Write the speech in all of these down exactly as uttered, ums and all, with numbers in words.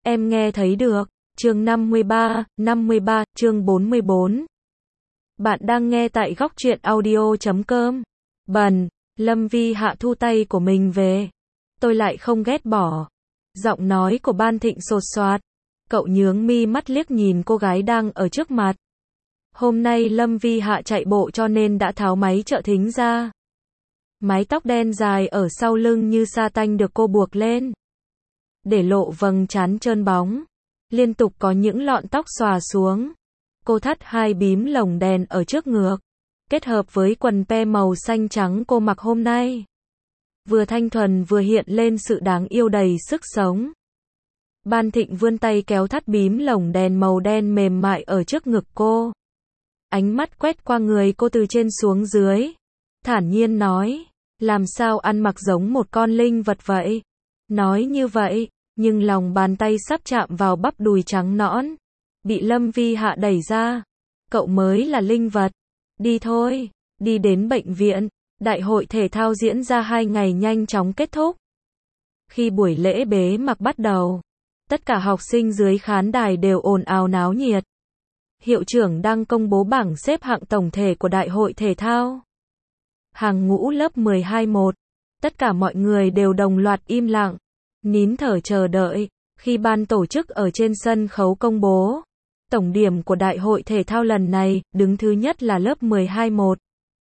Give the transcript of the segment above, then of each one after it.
Em nghe thấy được. Chương năm mươi ba, năm mươi ba, chương bốn mươi bốn. Bạn đang nghe tại góc truyện audio chấm com. Bần, Lâm Vi Hạ thu tay của mình về. Tôi lại không ghét bỏ. Giọng nói của Ban Thịnh sột soạt. Cậu nhướng mi mắt liếc nhìn cô gái đang ở trước mặt. Hôm nay Lâm Vi Hạ chạy bộ cho nên đã tháo máy trợ thính ra. Mái tóc đen dài ở sau lưng như sa tanh được cô buộc lên, để lộ vầng trán trơn bóng. Liên tục có những lọn tóc xòa xuống. Cô thắt hai bím lồng đèn ở trước ngực, kết hợp với quần pe màu xanh trắng cô mặc hôm nay. Vừa thanh thuần vừa hiện lên sự đáng yêu đầy sức sống. Ban Thịnh vươn tay kéo thắt bím lồng đèn màu đen mềm mại ở trước ngực cô. Ánh mắt quét qua người cô từ trên xuống dưới. Thản nhiên nói, làm sao ăn mặc giống một con linh vật vậy? Nói như vậy, nhưng lòng bàn tay sắp chạm vào bắp đùi trắng nõn. Bị Lâm Vi Hạ đẩy ra. Cậu mới là linh vật. Đi thôi, đi đến bệnh viện. Đại hội thể thao diễn ra hai ngày nhanh chóng kết thúc. Khi buổi lễ bế mạc bắt đầu, tất cả học sinh dưới khán đài đều ồn ào náo nhiệt. Hiệu trưởng đang công bố bảng xếp hạng tổng thể của đại hội thể thao. Hàng ngũ lớp mười hai một. Tất cả mọi người đều đồng loạt im lặng, nín thở chờ đợi. Khi ban tổ chức ở trên sân khấu công bố tổng điểm của đại hội thể thao lần này, đứng thứ nhất là lớp mười hai một.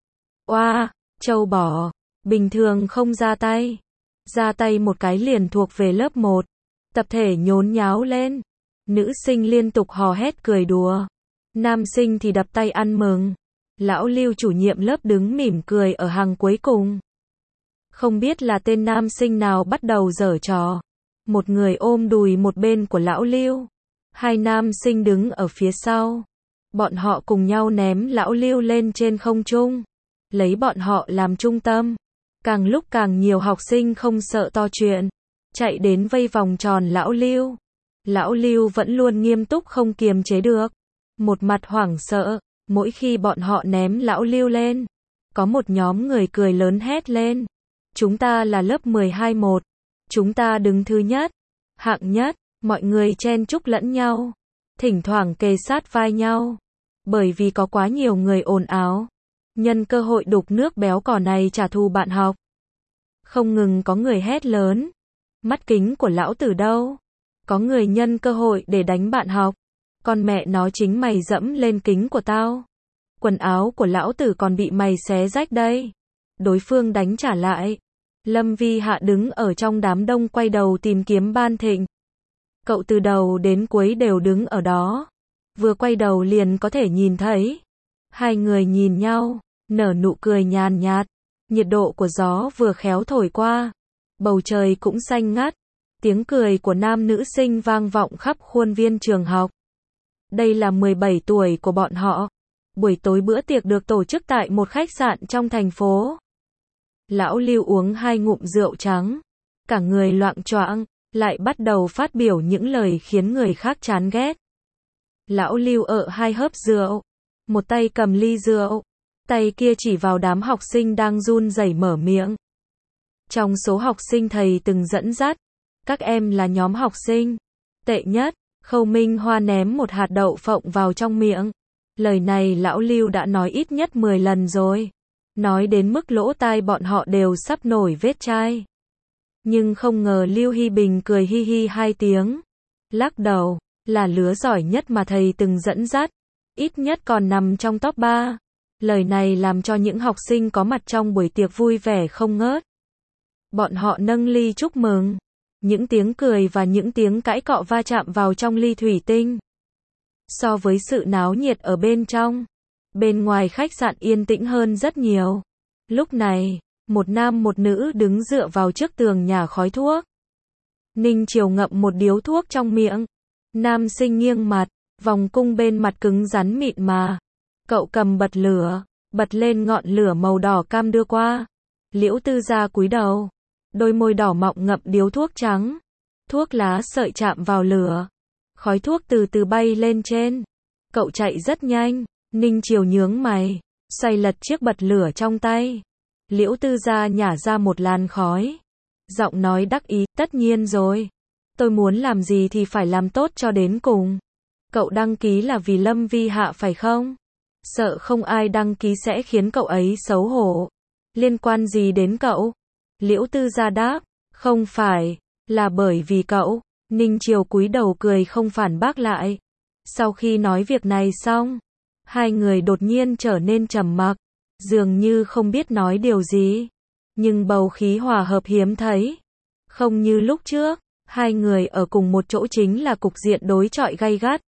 Oa, châu bò, bình thường không ra tay. Ra tay một cái liền thuộc về lớp một. Tập thể nhốn nháo lên. Nữ sinh liên tục hò hét cười đùa. Nam sinh thì đập tay ăn mừng. Lão Lưu chủ nhiệm lớp đứng mỉm cười ở hàng cuối cùng. Không biết là tên nam sinh nào bắt đầu giở trò. Một người ôm đùi một bên của lão Lưu. Hai nam sinh đứng ở phía sau. Bọn họ cùng nhau ném lão Lưu lên trên không trung. Lấy bọn họ làm trung tâm. Càng lúc càng nhiều học sinh không sợ to chuyện. Chạy đến vây vòng tròn lão Lưu. Lão Lưu vẫn luôn nghiêm túc không kiềm chế được. Một mặt hoảng sợ. Mỗi khi bọn họ ném lão Lưu lên, có một nhóm người cười lớn hét lên. Chúng ta là lớp mười hai một. Chúng ta đứng thứ nhất, hạng nhất. Mọi người chen chúc lẫn nhau, thỉnh thoảng kề sát vai nhau. Bởi vì có quá nhiều người ồn ào. Nhân cơ hội đục nước béo cò này trả thù bạn học. Không ngừng có người hét lớn. Mắt kính của lão tử đâu? Có người nhân cơ hội để đánh bạn học. Con mẹ nó chính mày dẫm lên kính của tao. Quần áo của lão tử còn bị mày xé rách đây. Đối phương đánh trả lại. Lâm Vi Hạ đứng ở trong đám đông quay đầu tìm kiếm Ban Thịnh. Cậu từ đầu đến cuối đều đứng ở đó. Vừa quay đầu liền có thể nhìn thấy. Hai người nhìn nhau, nở nụ cười nhàn nhạt. Nhiệt độ của gió vừa khéo thổi qua. Bầu trời cũng xanh ngắt. Tiếng cười của nam nữ sinh vang vọng khắp khuôn viên trường học. Đây là mười bảy tuổi của bọn họ. Buổi tối bữa tiệc được tổ chức tại một khách sạn trong thành phố. Lão Lưu uống hai ngụm rượu trắng. Cả người loạng choạng, lại bắt đầu phát biểu những lời khiến người khác chán ghét. Lão Lưu ợ hai hớp rượu. Một tay cầm ly rượu. Tay kia chỉ vào đám học sinh đang run rẩy mở miệng. Trong số học sinh thầy từng dẫn dắt, các em là nhóm học sinh tệ nhất. Khâu Minh Hoa ném một hạt đậu phộng vào trong miệng. Lời này lão Lưu đã nói ít nhất mười lần rồi. Nói đến mức lỗ tai bọn họ đều sắp nổi vết chai. Nhưng không ngờ Lưu Hy Bình cười hi hi hai tiếng. Lắc đầu, là lứa giỏi nhất mà thầy từng dẫn dắt. Ít nhất còn nằm trong top ba. Lời này làm cho những học sinh có mặt trong buổi tiệc vui vẻ không ngớt. Bọn họ nâng ly chúc mừng. Những tiếng cười và những tiếng cãi cọ va chạm vào trong ly thủy tinh. So với sự náo nhiệt ở bên trong, bên ngoài khách sạn yên tĩnh hơn rất nhiều. Lúc này, một nam một nữ đứng dựa vào trước tường nhả khói thuốc. Ninh Chiều ngậm một điếu thuốc trong miệng. Nam sinh nghiêng mặt, vòng cung bên mặt cứng rắn mịn mà. Cậu cầm bật lửa, bật lên ngọn lửa màu đỏ cam đưa qua. Liễu Tư Gia cúi đầu. Đôi môi đỏ mọng ngậm điếu thuốc trắng. Thuốc lá sợi chạm vào lửa. Khói thuốc từ từ bay lên trên. Cậu chạy rất nhanh. Ninh Chiều nhướng mày, xoay lật chiếc bật lửa trong tay. Liễu Tư Gia nhả ra một làn khói. Giọng nói đắc ý, tất nhiên rồi. Tôi muốn làm gì thì phải làm tốt cho đến cùng. Cậu đăng ký là vì Lâm Vi Hạ phải không? Sợ không ai đăng ký sẽ khiến cậu ấy xấu hổ. Liên quan gì đến cậu? Liễu Tư Gia đáp, không phải, là bởi vì cậu. Ninh Chiều cúi đầu cười không phản bác lại. Sau khi nói việc này xong, hai người đột nhiên trở nên trầm mặc, dường như không biết nói điều gì. Nhưng bầu khí hòa hợp hiếm thấy. Không như lúc trước, hai người ở cùng một chỗ chính là cục diện đối chọi gay gắt.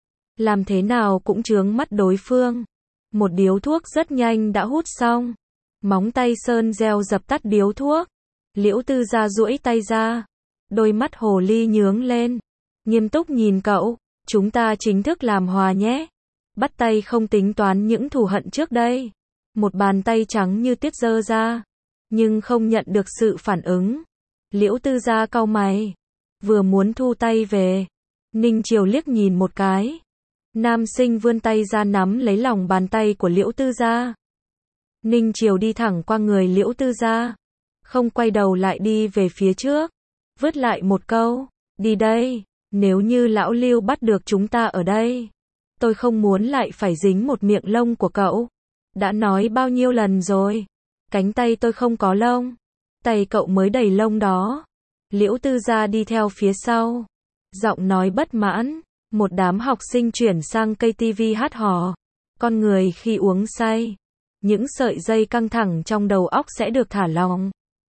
Làm thế nào cũng chướng mắt đối phương. Một điếu thuốc rất nhanh đã hút xong. Móng tay Sơn Gieo dập tắt điếu thuốc. Liễu Tư Gia duỗi tay ra. Đôi mắt hồ ly nhướng lên. Nghiêm túc nhìn cậu. Chúng ta chính thức làm hòa nhé. Bắt tay không tính toán những thù hận trước đây. Một bàn tay trắng như tuyết giơ ra. Nhưng không nhận được sự phản ứng. Liễu Tư Gia cau mày. Vừa muốn thu tay về. Ninh Chiều liếc nhìn một cái. Nam sinh vươn tay ra nắm lấy lòng bàn tay của Liễu Tư Gia. Ninh Chiều đi thẳng qua người Liễu Tư Gia. Không quay đầu lại đi về phía trước. Vứt lại một câu. Đi đây. Nếu như lão Lưu bắt được chúng ta ở đây. Tôi không muốn lại phải dính một miệng lông của cậu. Đã nói bao nhiêu lần rồi. Cánh tay tôi không có lông. Tay cậu mới đầy lông đó. Liễu Tư Gia đi theo phía sau. Giọng nói bất mãn. Một đám học sinh chuyển sang cây tivi hát hò. Con người khi uống say. Những sợi dây căng thẳng trong đầu óc sẽ được thả lỏng.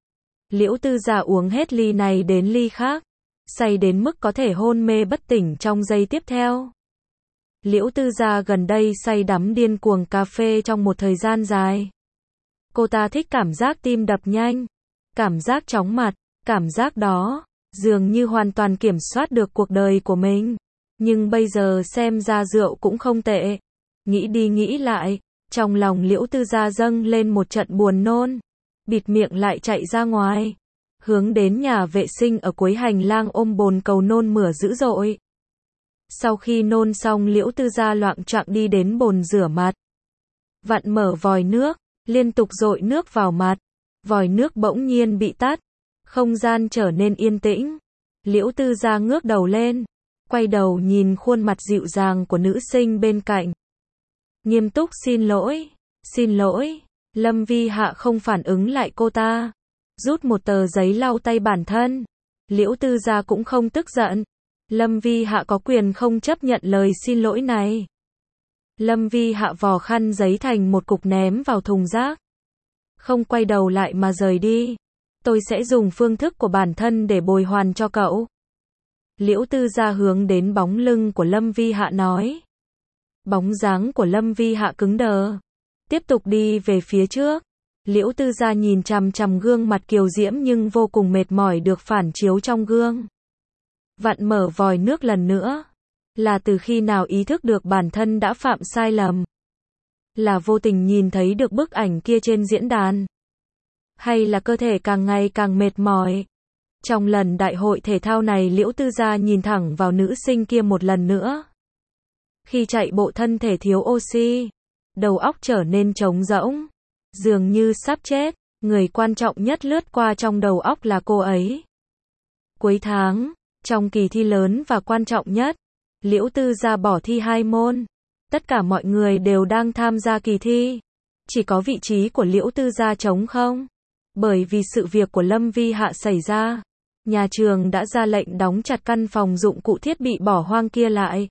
Liễu Tư Gia uống hết ly này đến ly khác. Say đến mức có thể hôn mê bất tỉnh trong giây tiếp theo. Liễu Tư Gia gần đây say đắm điên cuồng cà phê trong một thời gian dài. Cô ta thích cảm giác tim đập nhanh. Cảm giác chóng mặt. Cảm giác đó, dường như hoàn toàn kiểm soát được cuộc đời của mình. Nhưng bây giờ xem ra rượu cũng không tệ. Nghĩ đi nghĩ lại, trong lòng Liễu Tư Gia dâng lên một trận buồn nôn. Bịt miệng lại chạy ra ngoài. Hướng đến nhà vệ sinh ở cuối hành lang ôm bồn cầu nôn mửa dữ dội. Sau khi nôn xong Liễu Tư Gia loạng choạng đi đến bồn rửa mặt. Vặn mở vòi nước, liên tục dội nước vào mặt. Vòi nước bỗng nhiên bị tắt. Không gian trở nên yên tĩnh. Liễu Tư Gia ngước đầu lên. Quay đầu nhìn khuôn mặt dịu dàng của nữ sinh bên cạnh. Nghiêm túc xin lỗi. Xin lỗi. Lâm Vi Hạ không phản ứng lại cô ta. Rút một tờ giấy lau tay bản thân. Liễu Tư Gia cũng không tức giận. Lâm Vi Hạ có quyền không chấp nhận lời xin lỗi này. Lâm Vi Hạ vò khăn giấy thành một cục ném vào thùng rác. Không quay đầu lại mà rời đi. Tôi sẽ dùng phương thức của bản thân để bồi hoàn cho cậu. Liễu Tư Gia hướng đến bóng lưng của Lâm Vi Hạ nói. Bóng dáng của Lâm Vi Hạ cứng đờ. Tiếp tục đi về phía trước. Liễu Tư Gia nhìn chằm chằm gương mặt kiều diễm nhưng vô cùng mệt mỏi được phản chiếu trong gương. Vặn mở vòi nước lần nữa. Là từ khi nào ý thức được bản thân đã phạm sai lầm? Là vô tình nhìn thấy được bức ảnh kia trên diễn đàn? Hay là cơ thể càng ngày càng mệt mỏi? Trong lần đại hội thể thao này Liễu Tư Gia nhìn thẳng vào nữ sinh kia một lần nữa. Khi chạy bộ thân thể thiếu oxy, đầu óc trở nên trống rỗng, dường như sắp chết, người quan trọng nhất lướt qua trong đầu óc là cô ấy. Cuối tháng, trong kỳ thi lớn và quan trọng nhất, Liễu Tư Gia bỏ thi hai môn. Tất cả mọi người đều đang tham gia kỳ thi. Chỉ có vị trí của Liễu Tư Gia trống không. Bởi vì sự việc của Lâm Vi Hạ xảy ra, nhà trường đã ra lệnh đóng chặt căn phòng dụng cụ thiết bị bỏ hoang kia lại.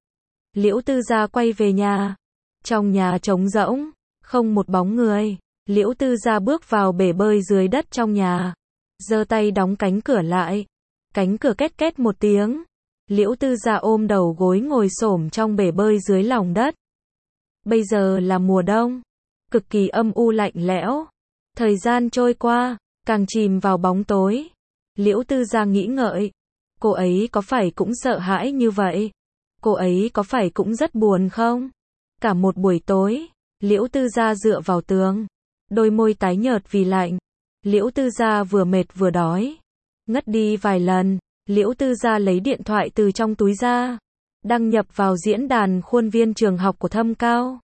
Liễu Tư Gia quay về nhà. Trong nhà trống rỗng, không một bóng người. Liễu Tư Gia bước vào bể bơi dưới đất trong nhà. Giơ tay đóng cánh cửa lại. Cánh cửa két két một tiếng. Liễu Tư Gia ôm đầu gối ngồi xổm trong bể bơi dưới lòng đất. Bây giờ là mùa đông. Cực kỳ âm u lạnh lẽo. Thời gian trôi qua, càng chìm vào bóng tối. Liễu Tư Gia nghĩ ngợi. Cô ấy có phải cũng sợ hãi như vậy? Cô ấy có phải cũng rất buồn không? Cả một buổi tối, Liễu Tư Gia dựa vào tường. Đôi môi tái nhợt vì lạnh. Liễu Tư Gia vừa mệt vừa đói. Ngất đi vài lần, Liễu Tư Gia lấy điện thoại từ trong túi ra. Đăng nhập vào diễn đàn khuôn viên trường học của Thâm Cao.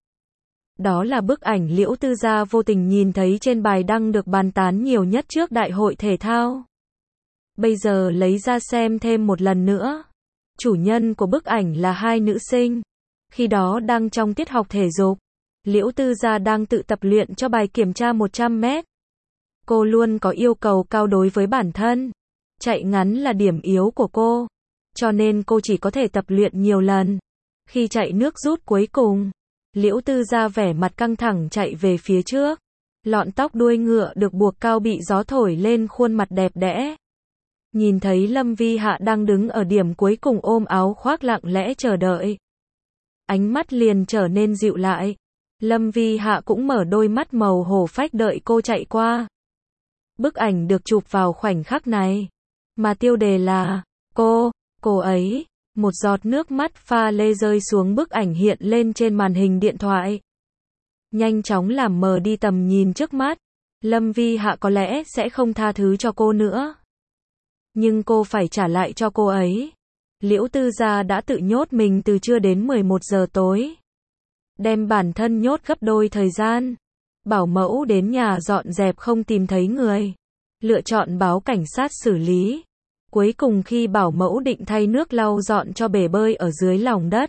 Đó là bức ảnh Liễu Tư Gia vô tình nhìn thấy trên bài đăng được bàn tán nhiều nhất trước đại hội thể thao. Bây giờ lấy ra xem thêm một lần nữa. Chủ nhân của bức ảnh là hai nữ sinh. Khi đó đang trong tiết học thể dục. Liễu Tư Gia đang tự tập luyện cho bài kiểm tra một trăm mét. Cô luôn có yêu cầu cao đối với bản thân. Chạy ngắn là điểm yếu của cô. Cho nên cô chỉ có thể tập luyện nhiều lần. Khi chạy nước rút cuối cùng, Liễu Tư Gia vẻ mặt căng thẳng chạy về phía trước. Lọn tóc đuôi ngựa được buộc cao bị gió thổi lên khuôn mặt đẹp đẽ. Nhìn thấy Lâm Vi Hạ đang đứng ở điểm cuối cùng ôm áo khoác lặng lẽ chờ đợi. Ánh mắt liền trở nên dịu lại. Lâm Vi Hạ cũng mở đôi mắt màu hổ phách đợi cô chạy qua. Bức ảnh được chụp vào khoảnh khắc này. Mà tiêu đề là, cô, cô ấy. Một giọt nước mắt pha lê rơi xuống bức ảnh hiện lên trên màn hình điện thoại. Nhanh chóng làm mờ đi tầm nhìn trước mắt. Lâm Vi Hạ có lẽ sẽ không tha thứ cho cô nữa. Nhưng cô phải trả lại cho cô ấy. Liễu Tư Gia đã tự nhốt mình từ trưa đến mười một giờ tối. Đem bản thân nhốt gấp đôi thời gian. Bảo mẫu đến nhà dọn dẹp không tìm thấy người. Lựa chọn báo cảnh sát xử lý. Cuối cùng khi bảo mẫu định thay nước lau dọn cho bể bơi ở dưới lòng đất.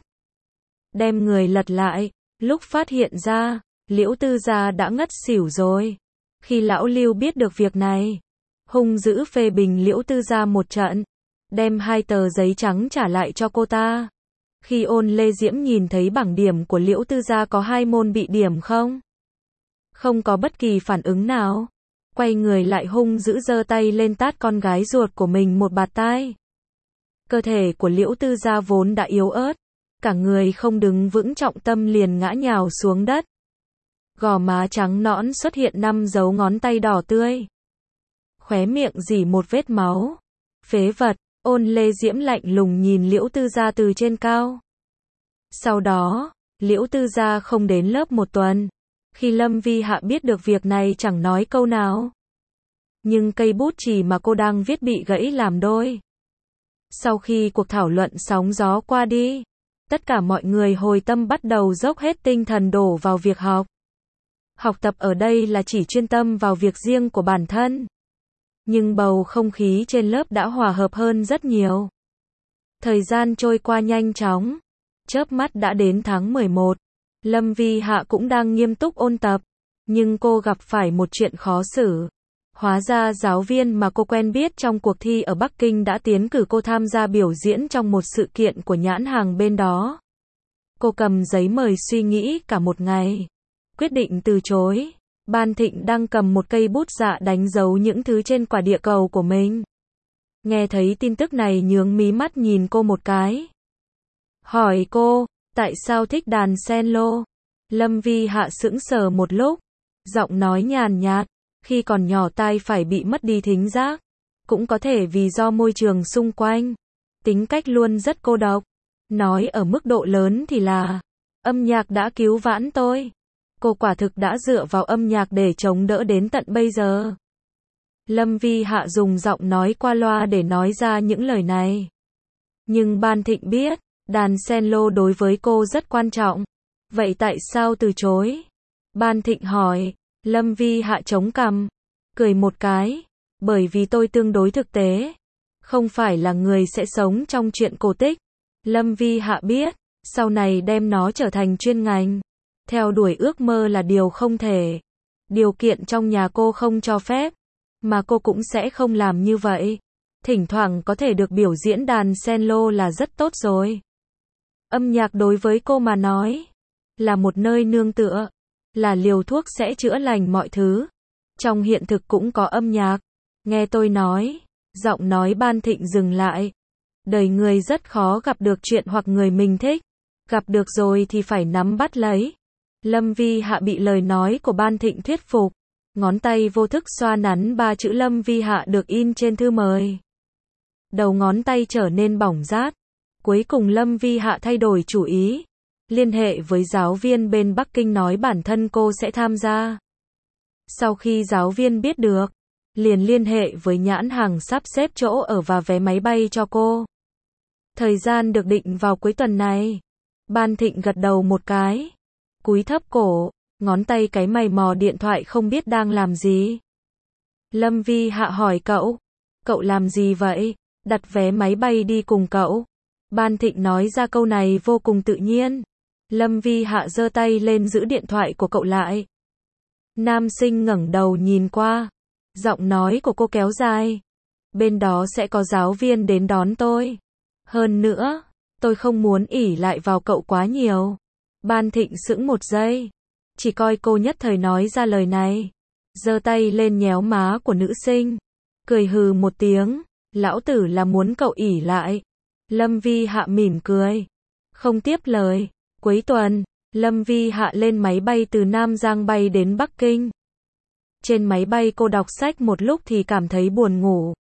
Đem người lật lại. Lúc phát hiện ra, Liễu Tư Gia đã ngất xỉu rồi. Khi lão Lưu biết được việc này, hung dữ phê bình Liễu Tư Gia một trận. Đem hai tờ giấy trắng trả lại cho cô ta. Khi Ôn Lê Diễm nhìn thấy bảng điểm của Liễu Tư Gia có hai môn bị điểm không? Không có bất kỳ phản ứng nào. Quay người lại hung dữ giơ tay lên tát con gái ruột của mình một bạt tai. Cơ thể của Liễu Tư Gia vốn đã yếu ớt. Cả người không đứng vững trọng tâm liền ngã nhào xuống đất. Gò má trắng nõn xuất hiện năm dấu ngón tay đỏ tươi. Khóe miệng rỉ một vết máu. Phế vật. Ôn Lê Diễm lạnh lùng nhìn Liễu Tư Gia từ trên cao. Sau đó, Liễu Tư Gia không đến lớp một tuần. Khi Lâm Vi Hạ biết được việc này chẳng nói câu nào. Nhưng cây bút chì mà cô đang viết bị gãy làm đôi. Sau khi cuộc thảo luận sóng gió qua đi, tất cả mọi người hồi tâm bắt đầu dốc hết tinh thần đổ vào việc học. Học tập ở đây là chỉ chuyên tâm vào việc riêng của bản thân. Nhưng bầu không khí trên lớp đã hòa hợp hơn rất nhiều. Thời gian trôi qua nhanh chóng. Chớp mắt đã đến tháng mười một. Lâm Vi Hạ cũng đang nghiêm túc ôn tập. Nhưng cô gặp phải một chuyện khó xử. Hóa ra giáo viên mà cô quen biết trong cuộc thi ở Bắc Kinh đã tiến cử cô tham gia biểu diễn trong một sự kiện của nhãn hàng bên đó. Cô cầm giấy mời suy nghĩ cả một ngày. Quyết định từ chối. Ban Thịnh đang cầm một cây bút dạ đánh dấu những thứ trên quả địa cầu của mình. Nghe thấy tin tức này nhướng mí mắt nhìn cô một cái. Hỏi cô, tại sao thích đàn cello? Lâm Vi Hạ sững sờ một lúc. Giọng nói nhàn nhạt, khi còn nhỏ tai phải bị mất đi thính giác. Cũng có thể vì do môi trường xung quanh. Tính cách luôn rất cô độc. Nói ở mức độ lớn thì là, âm nhạc đã cứu vãn tôi. Cô quả thực đã dựa vào âm nhạc để chống đỡ đến tận bây giờ. Lâm Vi Hạ dùng giọng nói qua loa để nói ra những lời này. Nhưng Ban Thịnh biết, đàn cello đối với cô rất quan trọng. Vậy tại sao từ chối? Ban Thịnh hỏi. Lâm Vi Hạ chống cằm, cười một cái. Bởi vì tôi tương đối thực tế. Không phải là người sẽ sống trong chuyện cổ tích. Lâm Vi Hạ biết, sau này đem nó trở thành chuyên ngành. Theo đuổi ước mơ là điều không thể. Điều kiện trong nhà cô không cho phép. Mà cô cũng sẽ không làm như vậy. Thỉnh thoảng có thể được biểu diễn đàn cello là rất tốt rồi. Âm nhạc đối với cô mà nói, là một nơi nương tựa. Là liều thuốc sẽ chữa lành mọi thứ. Trong hiện thực cũng có âm nhạc. Nghe tôi nói, giọng nói Ban Thịnh dừng lại. Đời người rất khó gặp được chuyện hoặc người mình thích. Gặp được rồi thì phải nắm bắt lấy. Lâm Vi Hạ bị lời nói của Ban Thịnh thuyết phục. Ngón tay vô thức xoa nắn ba chữ Lâm Vi Hạ được in trên thư mời. Đầu ngón tay trở nên bỏng rát. Cuối cùng Lâm Vi Hạ thay đổi chủ ý. Liên hệ với giáo viên bên Bắc Kinh nói bản thân cô sẽ tham gia. Sau khi giáo viên biết được, liền liên hệ với nhãn hàng sắp xếp chỗ ở và vé máy bay cho cô. Thời gian được định vào cuối tuần này. Ban Thịnh gật đầu một cái. Cúi thấp cổ, ngón tay cái mày mò điện thoại không biết đang làm gì. Lâm Vi Hạ hỏi cậu, Cậu làm gì vậy? Đặt vé máy bay đi cùng cậu. Ban Thịnh nói ra câu này vô cùng tự nhiên. Lâm Vi Hạ giơ tay lên giữ điện thoại của cậu lại. Nam sinh ngẩng đầu nhìn qua. Giọng nói của cô kéo dài. Bên đó sẽ có giáo viên đến đón tôi. Hơn nữa, tôi không muốn ỷ lại vào cậu quá nhiều. Ban Thịnh sững một giây. Chỉ coi cô nhất thời nói ra lời này. Giơ tay lên nhéo má của nữ sinh. Cười hừ một tiếng. Lão tử là muốn cậu ỷ lại. Lâm Vi Hạ mỉm cười. Không tiếp lời. Cuối tuần, Lâm Vi Hạ lên máy bay từ Nam Giang bay đến Bắc Kinh. Trên máy bay cô đọc sách một lúc thì cảm thấy buồn ngủ.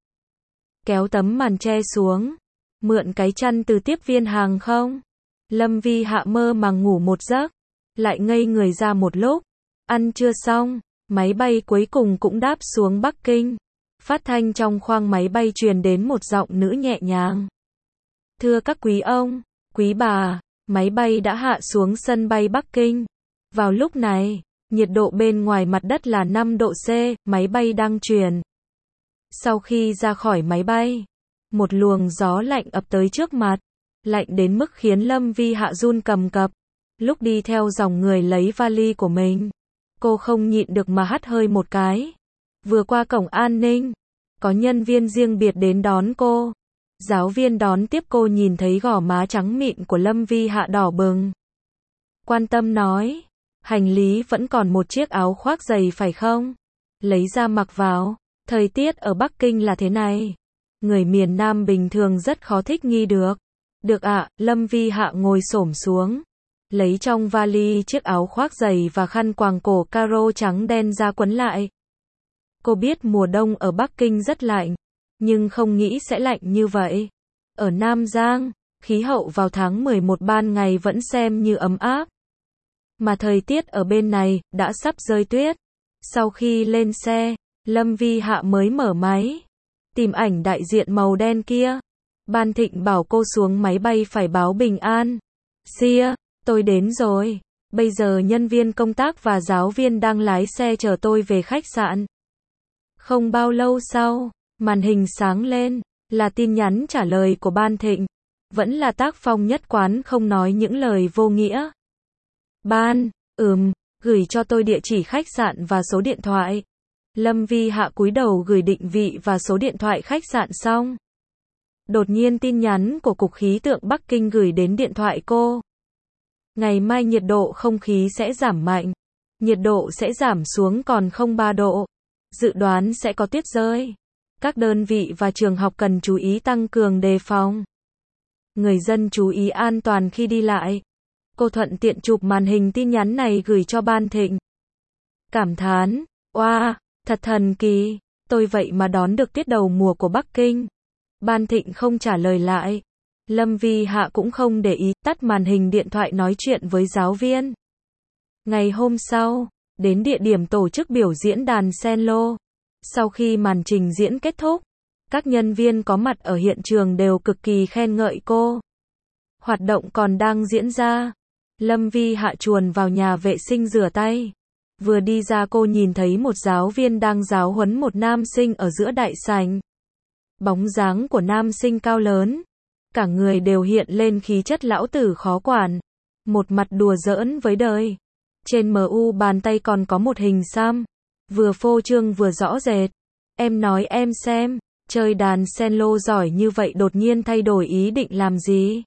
Kéo tấm màn che xuống. Mượn cái chăn từ tiếp viên hàng không. Lâm Vi Hạ mơ màng ngủ một giấc. Lại ngây người ra một lúc. Ăn trưa xong, máy bay cuối cùng cũng đáp xuống Bắc Kinh. Phát thanh trong khoang máy bay truyền đến một giọng nữ nhẹ nhàng. Thưa các quý ông, quý bà, máy bay đã hạ xuống sân bay Bắc Kinh. Vào lúc này, nhiệt độ bên ngoài mặt đất là năm độ C, máy bay đang chuyển. Sau khi ra khỏi máy bay, một luồng gió lạnh ập tới trước mặt, lạnh đến mức khiến Lâm Vi Hạ run cầm cập. Lúc đi theo dòng người lấy vali của mình, cô không nhịn được mà hắt hơi một cái. Vừa qua cổng an ninh, có nhân viên riêng biệt đến đón cô. Giáo viên đón tiếp cô nhìn thấy gò má trắng mịn của Lâm Vi Hạ đỏ bừng. Quan tâm nói, hành lý vẫn còn một chiếc áo khoác dày phải không? Lấy ra mặc vào, thời tiết ở Bắc Kinh là thế này. Người miền Nam bình thường rất khó thích nghi được. Được ạ, à, Lâm Vi Hạ ngồi xổm xuống. Lấy trong vali chiếc áo khoác dày và khăn quàng cổ caro trắng đen ra quấn lại. Cô biết mùa đông ở Bắc Kinh rất lạnh, nhưng không nghĩ sẽ lạnh như vậy. Ở Nam Giang, khí hậu vào tháng mười một ban ngày vẫn xem như ấm áp. Mà thời tiết ở bên này đã sắp rơi tuyết. Sau khi lên xe, Lâm Vi Hạ mới mở máy. Tìm ảnh đại diện màu đen kia. Ban Thịnh bảo cô xuống máy bay phải báo bình an. Xia, tôi đến rồi. Bây giờ nhân viên công tác và giáo viên đang lái xe chờ tôi về khách sạn. Không bao lâu sau, màn hình sáng lên, là tin nhắn trả lời của Ban Thịnh. Vẫn là tác phong nhất quán không nói những lời vô nghĩa. Ban, ừm, gửi cho tôi địa chỉ khách sạn và số điện thoại. Lâm Vi Hạ cúi đầu gửi định vị và số điện thoại khách sạn xong. Đột nhiên tin nhắn của Cục Khí tượng Bắc Kinh gửi đến điện thoại cô. Ngày mai nhiệt độ không khí sẽ giảm mạnh. Nhiệt độ sẽ giảm xuống còn không ba độ. Dự đoán sẽ có tuyết rơi. Các đơn vị và trường học cần chú ý tăng cường đề phòng. Người dân chú ý an toàn khi đi lại. Cô thuận tiện chụp màn hình tin nhắn này gửi cho Ban Thịnh. Cảm thán, oa, wow, thật thần kỳ, tôi vậy mà đón được tiết đầu mùa của Bắc Kinh. Ban Thịnh không trả lời lại. Lâm Vi Hạ cũng không để ý, tắt màn hình điện thoại nói chuyện với giáo viên. Ngày hôm sau, đến địa điểm tổ chức biểu diễn đàn cello. Sau khi màn trình diễn kết thúc, các nhân viên có mặt ở hiện trường đều cực kỳ khen ngợi cô. Hoạt động còn đang diễn ra. Lâm Vi Hạ chuồn vào nhà vệ sinh rửa tay. Vừa đi ra cô nhìn thấy một giáo viên đang giáo huấn một nam sinh ở giữa đại sảnh. Bóng dáng của nam sinh cao lớn. Cả người đều hiện lên khí chất lão tử khó quản. Một mặt đùa giỡn với đời. Trên mu bàn tay còn có một hình xăm. Vừa phô trương vừa rõ rệt. Em nói em xem, chơi đàn cello giỏi như vậy đột nhiên thay đổi ý định làm gì?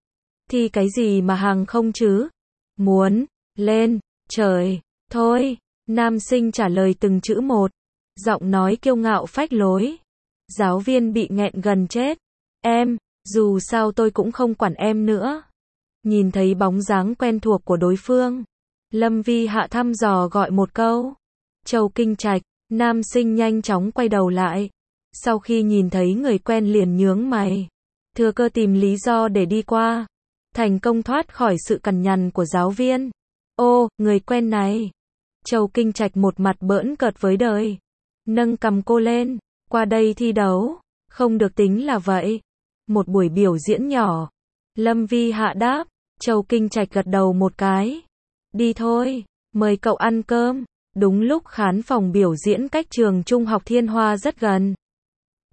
Thì cái gì mà hàng không chứ? Muốn, lên, trời, thôi. Nam sinh trả lời từng chữ một. Giọng nói kiêu ngạo phách lối. Giáo viên bị nghẹn gần chết. Em, dù sao tôi cũng không quản em nữa. Nhìn thấy bóng dáng quen thuộc của đối phương. Lâm Vi Hạ thăm dò gọi một câu. Châu Kinh Trạch. Nam sinh nhanh chóng quay đầu lại. Sau khi nhìn thấy người quen liền nhướng mày. Thừa cơ tìm lý do để đi qua. Thành công thoát khỏi sự cằn nhằn của giáo viên. Ô, người quen này. Châu Kinh Trạch một mặt bỡn cợt với đời. Nâng cầm cô lên. Qua đây thi đấu. Không được tính là vậy. Một buổi biểu diễn nhỏ. Lâm Vi Hạ đáp. Châu Kinh Trạch gật đầu một cái. Đi thôi. Mời cậu ăn cơm. Đúng lúc khán phòng biểu diễn cách trường Trung học Thiên Hoa rất gần.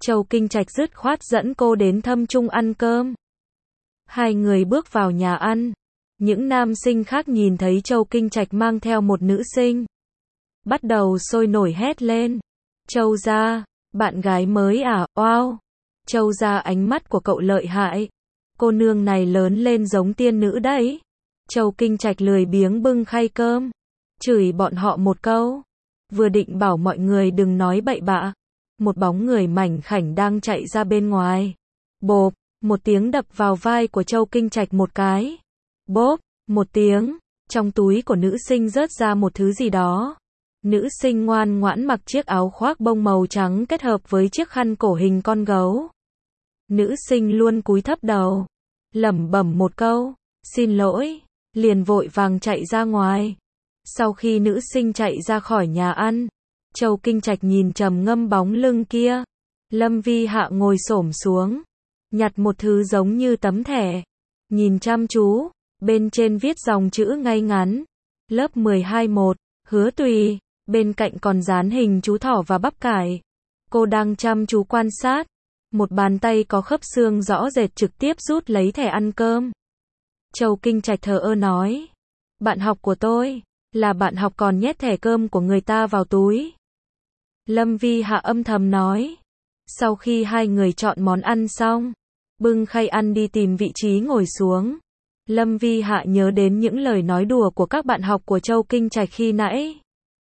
Châu Kinh Trạch dứt khoát dẫn cô đến Thâm Trung ăn cơm. Hai người bước vào nhà ăn. Những nam sinh khác nhìn thấy Châu Kinh Trạch mang theo một nữ sinh. Bắt đầu sôi nổi hét lên. Châu gia, bạn gái mới à, wow. Châu gia, ánh mắt của cậu lợi hại. Cô nương này lớn lên giống tiên nữ đấy. Châu Kinh Trạch lười biếng bưng khay cơm. Chửi bọn họ một câu. Vừa định bảo mọi người đừng nói bậy bạ. Một bóng người mảnh khảnh đang chạy ra bên ngoài. Bộp, một tiếng đập vào vai của Châu Kinh Trạch một cái. Bốp, một tiếng, trong túi của nữ sinh rớt ra một thứ gì đó. Nữ sinh ngoan ngoãn mặc chiếc áo khoác bông màu trắng kết hợp với chiếc khăn cổ hình con gấu. Nữ sinh luôn cúi thấp đầu, lẩm bẩm một câu, xin lỗi, liền vội vàng chạy ra ngoài. Sau khi nữ sinh chạy ra khỏi nhà ăn, Châu Kinh Trạch nhìn trầm ngâm bóng lưng kia. Lâm Vi Hạ ngồi xổm xuống, nhặt một thứ giống như tấm thẻ, nhìn chăm chú, bên trên viết dòng chữ ngay ngắn. Lớp mười hai một, Hứa Tùy, bên cạnh còn dán hình chú thỏ và bắp cải. Cô đang chăm chú quan sát, một bàn tay có khớp xương rõ rệt trực tiếp rút lấy thẻ ăn cơm. Châu Kinh Trạch thờ ơ nói, bạn học của tôi, là bạn học còn nhét thẻ cơm của người ta vào túi. Lâm Vi Hạ âm thầm nói. Sau khi hai người chọn món ăn xong, bưng khay ăn đi tìm vị trí ngồi xuống. Lâm Vi Hạ nhớ đến những lời nói đùa của các bạn học của Châu Kinh Trạch khi nãy.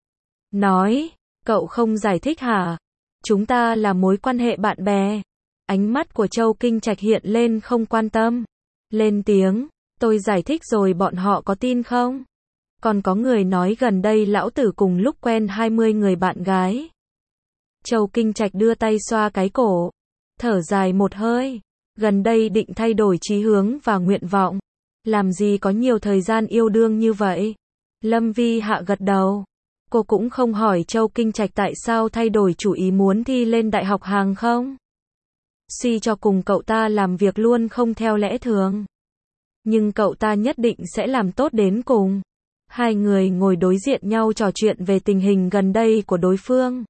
Nói, cậu không giải thích hả? Chúng ta là mối quan hệ bạn bè. Ánh mắt của Châu Kinh Trạch hiện lên không quan tâm. Lên tiếng, tôi giải thích rồi bọn họ có tin không? Còn có người nói gần đây lão tử cùng lúc quen hai mươi người bạn gái. Châu Kinh Trạch đưa tay xoa cái cổ, thở dài một hơi, gần đây định thay đổi chí hướng và nguyện vọng, làm gì có nhiều thời gian yêu đương như vậy. Lâm Vi Hạ gật đầu, cô cũng không hỏi Châu Kinh Trạch tại sao thay đổi chủ ý muốn thi lên đại học hàng không. Suy cho cùng cậu ta làm việc luôn không theo lẽ thường, nhưng cậu ta nhất định sẽ làm tốt đến cùng. Hai người ngồi đối diện nhau trò chuyện về tình hình gần đây của đối phương.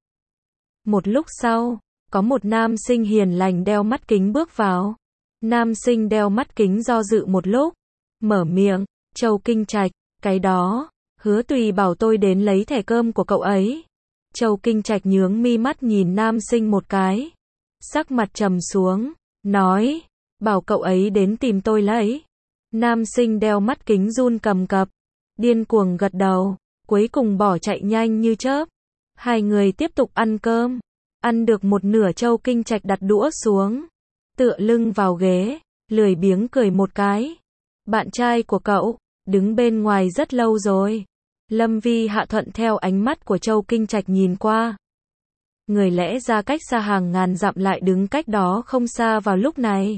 Một lúc sau, có một nam sinh hiền lành đeo mắt kính bước vào. Nam sinh đeo mắt kính do dự một lúc, mở miệng, Châu Kinh Trạch, cái đó, Hứa Tùy bảo tôi đến lấy thẻ cơm của cậu ấy. Châu Kinh Trạch nhướng mi mắt nhìn nam sinh một cái, sắc mặt trầm xuống, nói, bảo cậu ấy đến tìm tôi lấy. Nam sinh đeo mắt kính run cầm cập, điên cuồng gật đầu, cuối cùng bỏ chạy nhanh như chớp. Hai người tiếp tục ăn cơm. Ăn được một nửa Châu Kinh Trạch đặt đũa xuống, tựa lưng vào ghế, lười biếng cười một cái. Bạn trai của cậu, đứng bên ngoài rất lâu rồi. Lâm Vi Hạ thuận theo ánh mắt của Châu Kinh Trạch nhìn qua. Người lẽ ra cách xa hàng ngàn dặm lại đứng cách đó không xa vào lúc này.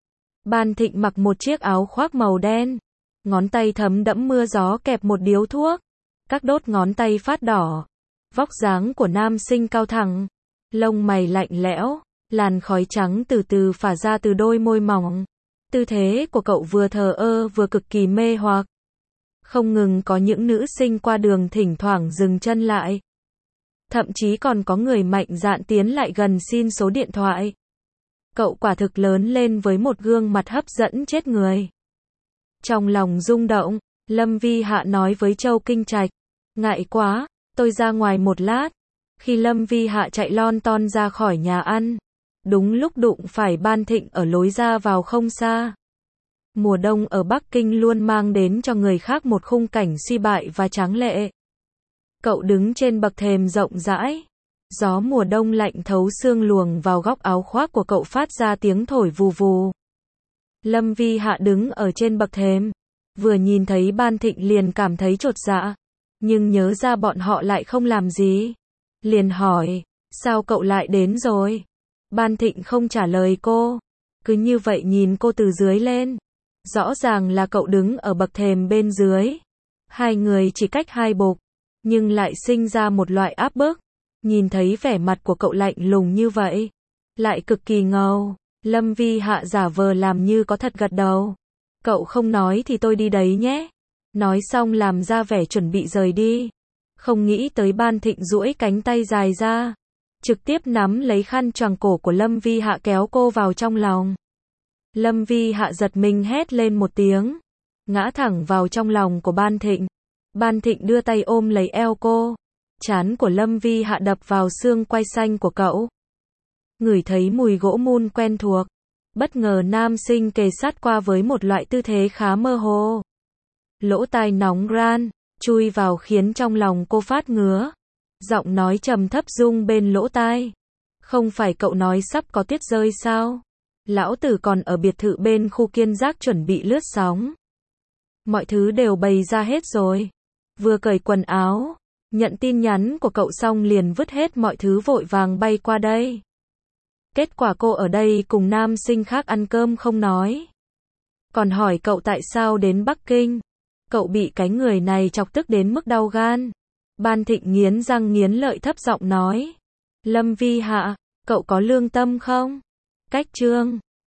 Ban Thịnh mặc một chiếc áo khoác màu đen, ngón tay thấm đẫm mưa gió kẹp một điếu thuốc, các đốt ngón tay phát đỏ. Vóc dáng của nam sinh cao thẳng, lông mày lạnh lẽo, làn khói trắng từ từ phả ra từ đôi môi mỏng. Tư thế của cậu vừa thờ ơ vừa cực kỳ mê hoặc. Không ngừng có những nữ sinh qua đường thỉnh thoảng dừng chân lại. Thậm chí còn có người mạnh dạn tiến lại gần xin số điện thoại. Cậu quả thực lớn lên với một gương mặt hấp dẫn chết người. Trong lòng rung động, Lâm Vi Hạ nói với Châu Kinh Trạch, ngại quá, tôi ra ngoài một lát. Khi Lâm Vi Hạ chạy lon ton ra khỏi nhà ăn, đúng lúc đụng phải Ban Thịnh ở lối ra vào không xa. Mùa đông ở Bắc Kinh luôn mang đến cho người khác một khung cảnh suy bại và tráng lệ. Cậu đứng trên bậc thềm rộng rãi, gió mùa đông lạnh thấu xương luồng vào góc áo khoác của cậu phát ra tiếng thổi vù vù. Lâm Vi Hạ đứng ở trên bậc thềm, vừa nhìn thấy Ban Thịnh liền cảm thấy chột dạ, nhưng nhớ ra bọn họ lại không làm gì, liền hỏi, sao cậu lại đến rồi? Ban Thịnh không trả lời cô, cứ như vậy nhìn cô từ dưới lên. Rõ ràng là cậu đứng ở bậc thềm bên dưới. Hai người chỉ cách hai bục, nhưng lại sinh ra một loại áp bức. Nhìn thấy vẻ mặt của cậu lạnh lùng như vậy, lại cực kỳ ngầu. Lâm Vi Hạ giả vờ làm như có thật gật đầu. Cậu không nói thì tôi đi đấy nhé. Nói xong làm ra vẻ chuẩn bị rời đi. Không nghĩ tới Ban Thịnh duỗi cánh tay dài ra, trực tiếp nắm lấy khăn choàng cổ của Lâm Vi Hạ kéo cô vào trong lòng. Lâm Vi Hạ giật mình hét lên một tiếng, ngã thẳng vào trong lòng của Ban Thịnh. Ban Thịnh đưa tay ôm lấy eo cô. Trán của Lâm Vi Hạ đập vào xương quai xanh của cậu. Ngửi thấy mùi gỗ mun quen thuộc. Bất ngờ nam sinh kề sát qua với một loại tư thế khá mơ hồ. Lỗ tai nóng ran, chui vào khiến trong lòng cô phát ngứa. Giọng nói trầm thấp rung bên lỗ tai. Không phải cậu nói sắp có tuyết rơi sao? Lão tử còn ở biệt thự bên khu Kiên Giác chuẩn bị lướt sóng. Mọi thứ đều bày ra hết rồi. Vừa cởi quần áo, nhận tin nhắn của cậu xong liền vứt hết mọi thứ vội vàng bay qua đây. Kết quả cô ở đây cùng nam sinh khác ăn cơm không nói. Còn hỏi cậu tại sao đến Bắc Kinh. Cậu bị cái người này chọc tức đến mức đau gan. Ban Thịnh nghiến răng nghiến lợi thấp giọng nói. Lâm Vi Hạ, cậu có lương tâm không? Cách chương